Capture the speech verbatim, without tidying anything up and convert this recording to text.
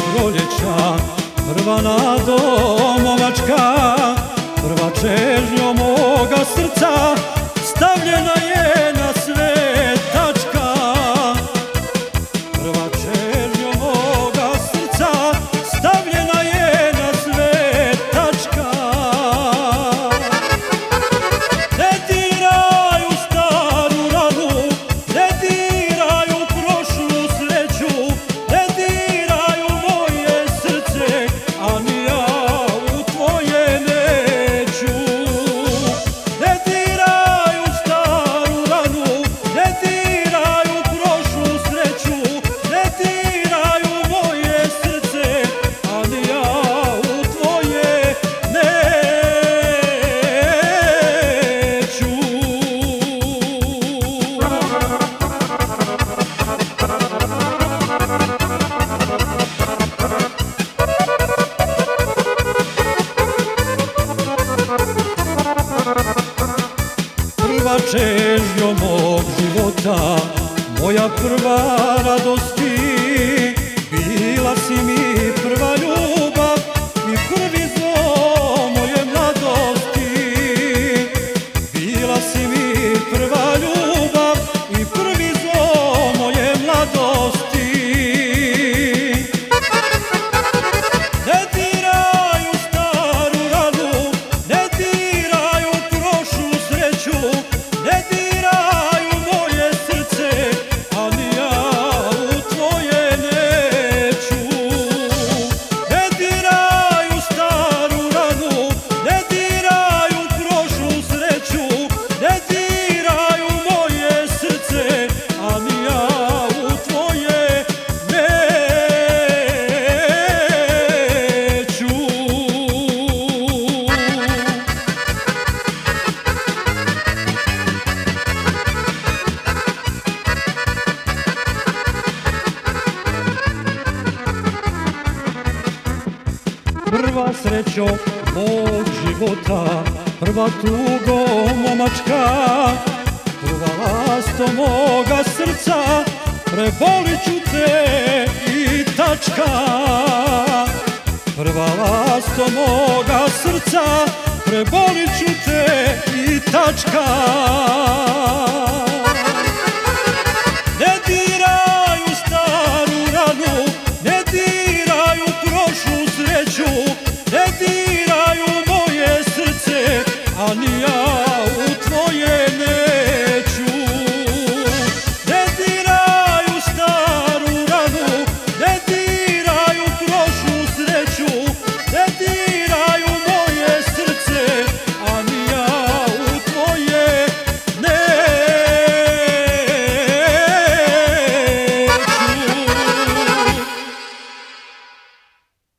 proljeća, prva nadomovačka, prva čežnjo moga srca, stavljena je na svet tačka. Prva čežnjo moga srca, stavljena je na svet tačka. Ne diraj u staru ranu, ne diraj u prošlu sreću, ne diraj u moje srce, a ni ja u tvoje neću. Ne diraj u staru ranu, ne diraj u prošlu sreću, ne diraj u moje srce, a ni ja u tvoje neću. Prva čežnjo mog života, moja prva radosti, bila si mi prva ljubav i prvi zo moje mladosti. Bila si mi prva ljubav i prvi zo moje mladosti. Ne diraj u staru ranu, ne diraj u prošlu sreću, ne diraj u moje srce, a ni ja u tvoje neću. Ne diraj u staru ranu, ne diraj u prošlu sreću, ne diraj u moje srce, a ni ja u tvoje neću. Prva srećo mog života, prva tugo momačka, prva lasto moga srca, prebolit ću te i tačka. Prva lasto moga srca, prebolit ću te i tačka.